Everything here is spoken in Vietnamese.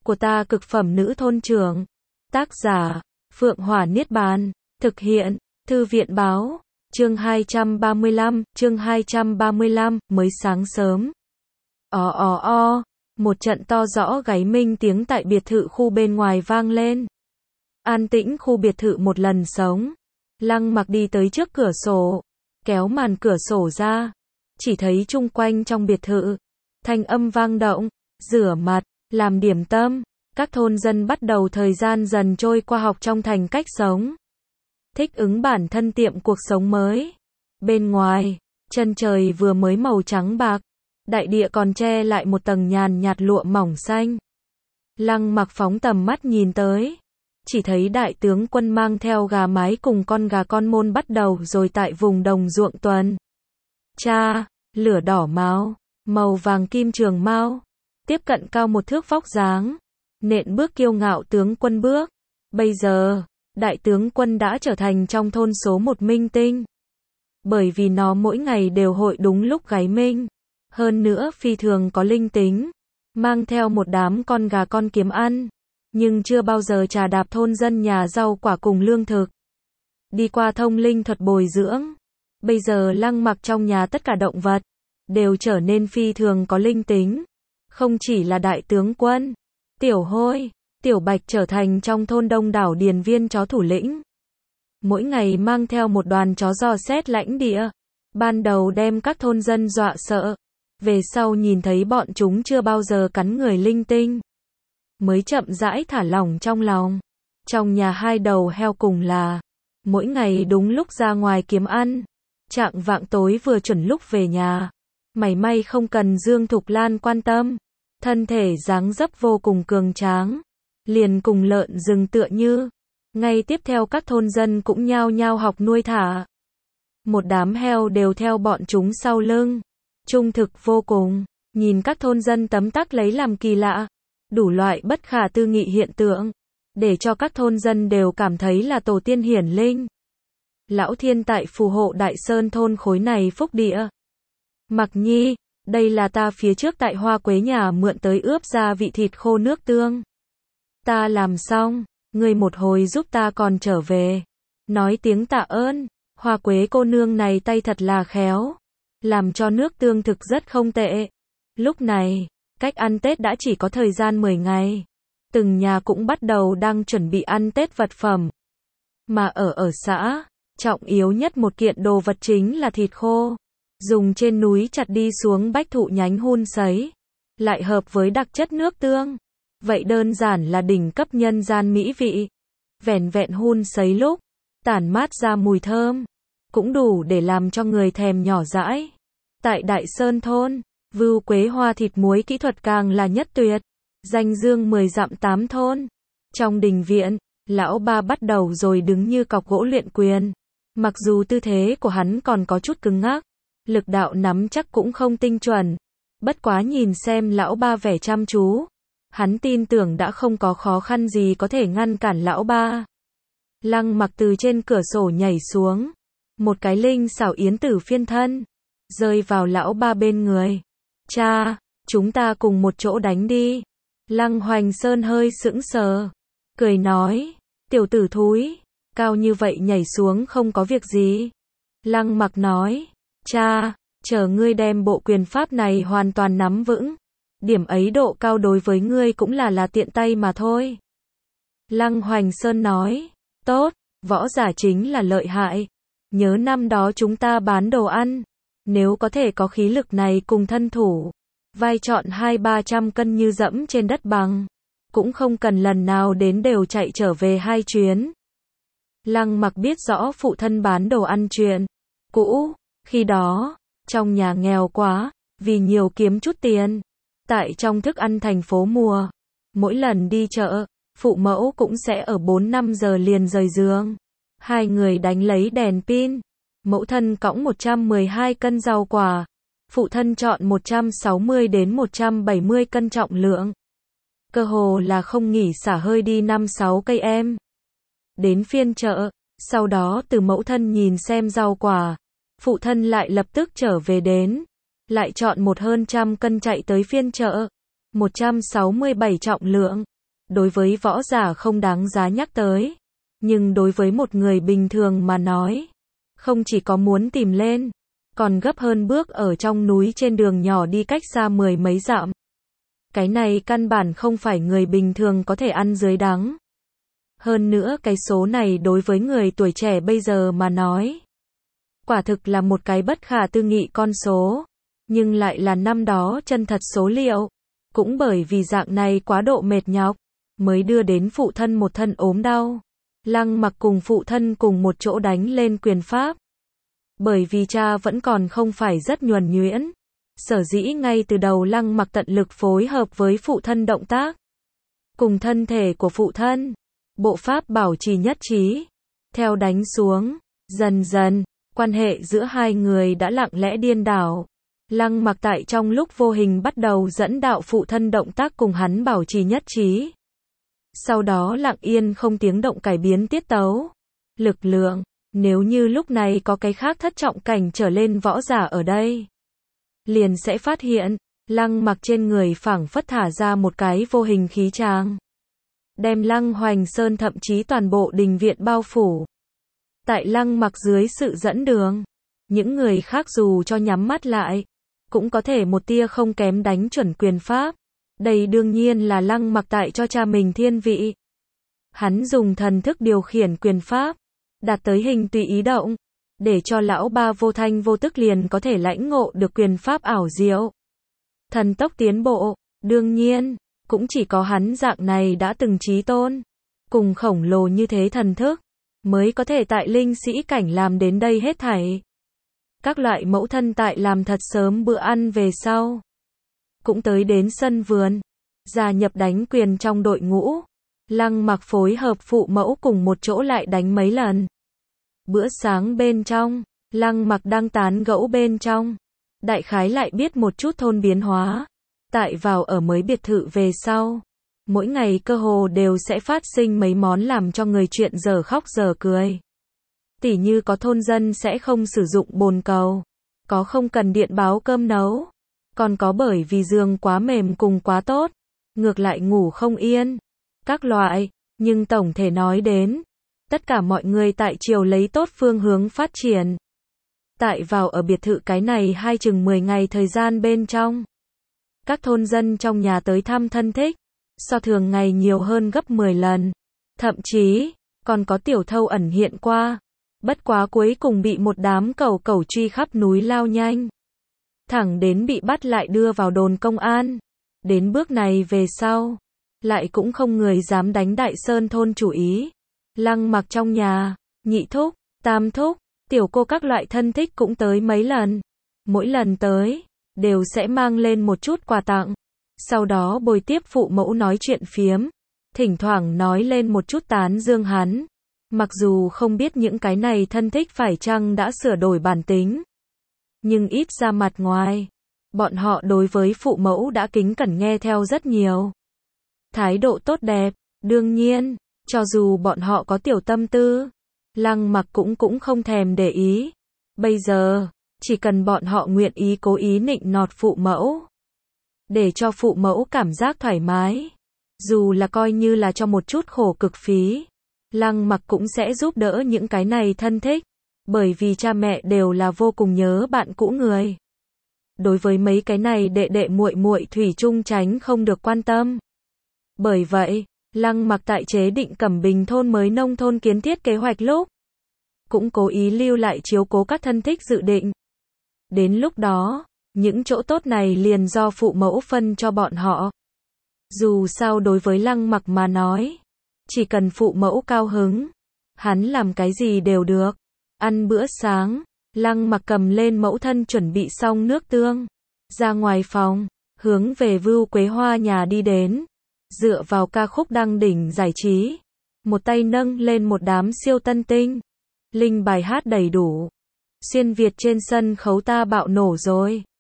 của ta cực phẩm nữ thôn trưởng. Tác giả, Phượng Hỏa Niết Bàn. Thực hiện, Thư viện báo. Chương 235, mới sáng sớm. Một trận to rõ gáy minh tiếng tại biệt thự khu bên ngoài vang lên. An tĩnh khu biệt thự một lần sống. Lăng Mặc đi tới trước cửa sổ, kéo màn cửa sổ ra, chỉ thấy chung quanh trong biệt thự, thanh âm vang động, rửa mặt, làm điểm tâm, các thôn dân bắt đầu thời gian dần trôi qua học trong thành cách sống. Thích ứng bản thân tiệm cuộc sống mới. Bên ngoài, chân trời vừa mới màu trắng bạc, đại địa còn che lại một tầng nhàn nhạt lụa mỏng xanh. Lăng Mặc phóng tầm mắt nhìn tới, chỉ thấy đại tướng quân mang theo gà mái cùng con gà con môn bắt đầu rồi tại vùng đồng ruộng tuần. Lửa đỏ máu, màu vàng kim trường mao, tiếp cận cao một thước vóc dáng, nện bước kiêu ngạo tướng quân bước. Bây giờ, đại tướng quân đã trở thành trong thôn số một minh tinh. Bởi vì nó mỗi ngày đều hội đúng lúc gáy minh. Hơn nữa phi thường có linh tính, mang theo một đám con gà con kiếm ăn, nhưng chưa bao giờ trà đạp thôn dân nhà rau quả cùng lương thực. Đi qua thông linh thuật bồi dưỡng, bây giờ Lăng Mặc trong nhà tất cả động vật đều trở nên phi thường có linh tính. Không chỉ là đại tướng quân, Tiểu Hôi, Tiểu Bạch trở thành trong thôn đông đảo điền viên chó thủ lĩnh. Mỗi ngày mang theo một đoàn chó dò xét lãnh địa, ban đầu đem các thôn dân dọa sợ, về sau nhìn thấy bọn chúng chưa bao giờ cắn người linh tinh, mới chậm rãi thả lỏng trong lòng. Trong nhà hai đầu heo cùng là, mỗi ngày đúng lúc ra ngoài kiếm ăn, chạng vạng tối vừa chuẩn lúc về nhà, mảy may không cần Dương Thục Lan quan tâm, thân thể dáng dấp vô cùng cường tráng, liền cùng lợn rừng tựa như. Ngay tiếp theo các thôn dân cũng nhao nhao học nuôi thả. Một đám heo đều theo bọn chúng sau lưng, trung thực vô cùng, nhìn các thôn dân tấm tắc lấy làm kỳ lạ, đủ loại bất khả tư nghị hiện tượng, để cho các thôn dân đều cảm thấy là tổ tiên hiển linh. Lão Thiên tại phù hộ Đại Sơn thôn khối này phúc địa. Mặc Nhi, đây là ta phía trước tại Hoa Quế nhà mượn tới ướp gia vị thịt khô nước tương. Ta làm xong, ngươi một hồi giúp ta còn trở về. Nói tiếng tạ ơn, Hoa Quế cô nương này tay thật là khéo, làm cho nước tương thực rất không tệ. Lúc này, cách ăn Tết đã chỉ có thời gian 10 ngày. Từng nhà cũng bắt đầu đang chuẩn bị ăn Tết vật phẩm. Mà ở xã, trọng yếu nhất một kiện đồ vật chính là thịt khô. Dùng trên núi chặt đi xuống bách thụ nhánh hun sấy, lại hợp với đặc chất nước tương. Vậy đơn giản là đỉnh cấp nhân gian mỹ vị. Vẻn vẹn hun sấy lúc, tản mát ra mùi thơm, cũng đủ để làm cho người thèm nhỏ dãi. Tại Đại Sơn thôn, Vưu Quế Hoa thịt muối kỹ thuật càng là nhất tuyệt, danh dương 10 dặm 8 thôn. Trong đình viện, lão ba bắt đầu rồi đứng như cọc gỗ luyện quyền. Mặc dù tư thế của hắn còn có chút cứng ngắc, lực đạo nắm chắc cũng không tinh chuẩn. Bất quá nhìn xem lão ba vẻ chăm chú, hắn tin tưởng đã không có khó khăn gì có thể ngăn cản lão ba. Lăng Mặc từ trên cửa sổ nhảy xuống, một cái linh xảo yến tử phiên thân, rơi vào lão ba bên người. Chúng ta cùng một chỗ đánh đi. Lăng Hoành Sơn hơi sững sờ, cười nói, tiểu tử thúi, cao như vậy nhảy xuống không có việc gì. Lăng Mặc nói, chờ ngươi đem bộ quyền pháp này hoàn toàn nắm vững. Điểm ấy độ cao đối với ngươi cũng là tiện tay mà thôi. Lăng Hoành Sơn nói, tốt, võ giả chính là lợi hại. Nhớ năm đó chúng ta bán đồ ăn, nếu có thể có khí lực này cùng thân thủ, vai trọn 200-300 cân như dẫm trên đất bằng, cũng không cần lần nào đến đều chạy trở về 2 chuyến. Lăng Mặc biết rõ phụ thân bán đồ ăn chuyện cũ, khi đó, trong nhà nghèo quá, vì nhiều kiếm chút tiền. Tại trong thức ăn thành phố mùa, mỗi lần đi chợ, phụ mẫu cũng sẽ ở 4-5 giờ liền rời giường. Hai người đánh lấy đèn pin, mẫu thân cõng 112 cân rau quả, phụ thân chọn 160 đến 170 cân trọng lượng. Cơ hồ là không nghỉ xả hơi đi 5-6 cây em. Đến phiên chợ, sau đó từ mẫu thân nhìn xem rau quả, phụ thân lại lập tức trở về đến, lại chọn hơn 100 cân chạy tới phiên chợ, 167 trọng lượng, đối với võ giả không đáng giá nhắc tới. Nhưng đối với một người bình thường mà nói, không chỉ có muốn tìm lên, còn gấp hơn bước ở trong núi trên đường nhỏ đi cách xa 10 mấy dặm. Cái này căn bản không phải người bình thường có thể ăn dưới đắng. Hơn nữa cái số này đối với người tuổi trẻ bây giờ mà nói, quả thực là một cái bất khả tư nghị con số, nhưng lại là năm đó chân thật số liệu. Cũng bởi vì dạng này quá độ mệt nhọc, mới đưa đến phụ thân một thân ốm đau. Lăng Mặc cùng phụ thân cùng một chỗ đánh lên quyền pháp. Bởi vì cha vẫn còn không phải rất nhuần nhuyễn, sở dĩ ngay từ đầu Lăng Mặc tận lực phối hợp với phụ thân động tác, cùng thân thể của phụ thân, bộ pháp bảo trì nhất trí. Theo đánh xuống, dần dần, quan hệ giữa hai người đã lặng lẽ điên đảo. Lăng Mặc tại trong lúc vô hình bắt đầu dẫn đạo phụ thân động tác cùng hắn bảo trì nhất trí. Sau đó lặng yên không tiếng động cải biến tiết tấu, lực lượng. Nếu như lúc này có cái khác thất trọng cảnh trở lên võ giả ở đây, liền sẽ phát hiện, Lăng Mặc trên người phảng phất thả ra một cái vô hình khí tràng, đem Lăng Hoành Sơn thậm chí toàn bộ đình viện bao phủ. Tại Lăng Mặc dưới sự dẫn đường, những người khác dù cho nhắm mắt lại, cũng có thể một tia không kém đánh chuẩn quyền pháp. Đây đương nhiên là Lăng Mặc tại cho cha mình thiên vị. Hắn dùng thần thức điều khiển quyền pháp, đạt tới hình tùy ý động, để cho lão ba vô thanh vô tức liền có thể lãnh ngộ được quyền pháp ảo diệu. Thần tốc tiến bộ, đương nhiên, cũng chỉ có hắn dạng này đã từng chí tôn, cùng khổng lồ như thế thần thức, mới có thể tại linh sĩ cảnh làm đến đây hết thảy. Các loại mẫu thân tại làm thật sớm bữa ăn về sau, cũng tới đến sân vườn, gia nhập đánh quyền trong đội ngũ. Lăng Mặc phối hợp phụ mẫu cùng một chỗ lại đánh mấy lần. Bữa sáng bên trong, Lăng Mặc đang tán gẫu bên trong, đại khái lại biết một chút thôn biến hóa. Tại vào ở mới biệt thự về sau, mỗi ngày cơ hồ đều sẽ phát sinh mấy món làm cho người chuyện giờ khóc giờ cười. Tỉ như có thôn dân sẽ không sử dụng bồn cầu, có không cần điện báo cơm nấu, còn có bởi vì giường quá mềm cùng quá tốt, ngược lại ngủ không yên. Các loại, nhưng tổng thể nói đến, tất cả mọi người tại triều lấy tốt phương hướng phát triển. Tại vào ở biệt thự cái này hai chừng 10 ngày thời gian bên trong, các thôn dân trong nhà tới thăm thân thích, so thường ngày nhiều hơn gấp 10 lần. Thậm chí, còn có tiểu thâu ẩn hiện qua. Bất quá cuối cùng bị một đám cẩu cẩu truy khắp núi lao nhanh. Thẳng đến bị bắt lại đưa vào đồn công an. Đến bước này về sau, lại cũng không người dám đánh Đại Sơn thôn chủ ý. Lăng Mặc trong nhà, nhị thúc, tam thúc, tiểu cô các loại thân thích cũng tới mấy lần. Mỗi lần tới, đều sẽ mang lên một chút quà tặng. Sau đó bồi tiếp phụ mẫu nói chuyện phiếm. Thỉnh thoảng nói lên một chút tán dương hắn. Mặc dù không biết những cái này thân thích phải chăng đã sửa đổi bản tính, nhưng ít ra mặt ngoài, bọn họ đối với phụ mẫu đã kính cẩn nghe theo rất nhiều. Thái độ tốt đẹp, đương nhiên, cho dù bọn họ có tiểu tâm tư, Lăng Mặc cũng không thèm để ý. Bây giờ, chỉ cần bọn họ nguyện ý cố ý nịnh nọt phụ mẫu, để cho phụ mẫu cảm giác thoải mái, dù là coi như là cho một chút khổ cực phí, Lăng Mặc cũng sẽ giúp đỡ những cái này thân thích, bởi vì cha mẹ đều là vô cùng nhớ bạn cũ người. Đối với mấy cái này đệ đệ muội muội thủy chung tránh không được quan tâm. Bởi vậy, Lăng Mặc tại chế định Cẩm Bình thôn mới nông thôn kiến thiết kế hoạch lúc, cũng cố ý lưu lại chiếu cố các thân thích dự định. Đến lúc đó, những chỗ tốt này liền do phụ mẫu phân cho bọn họ. Dù sao đối với Lăng Mặc mà nói, chỉ cần phụ mẫu cao hứng, hắn làm cái gì đều được. Ăn bữa sáng, Lăng Mặc cầm lên mẫu thân chuẩn bị xong nước tương, ra ngoài phòng, hướng về Vưu Quế Hoa nhà đi đến. Dựa vào ca khúc đăng đỉnh giải trí, một tay nâng lên một đám siêu tân tinh, linh bài hát đầy đủ. Xuyên Việt trên sân khấu ta bạo nổ rồi.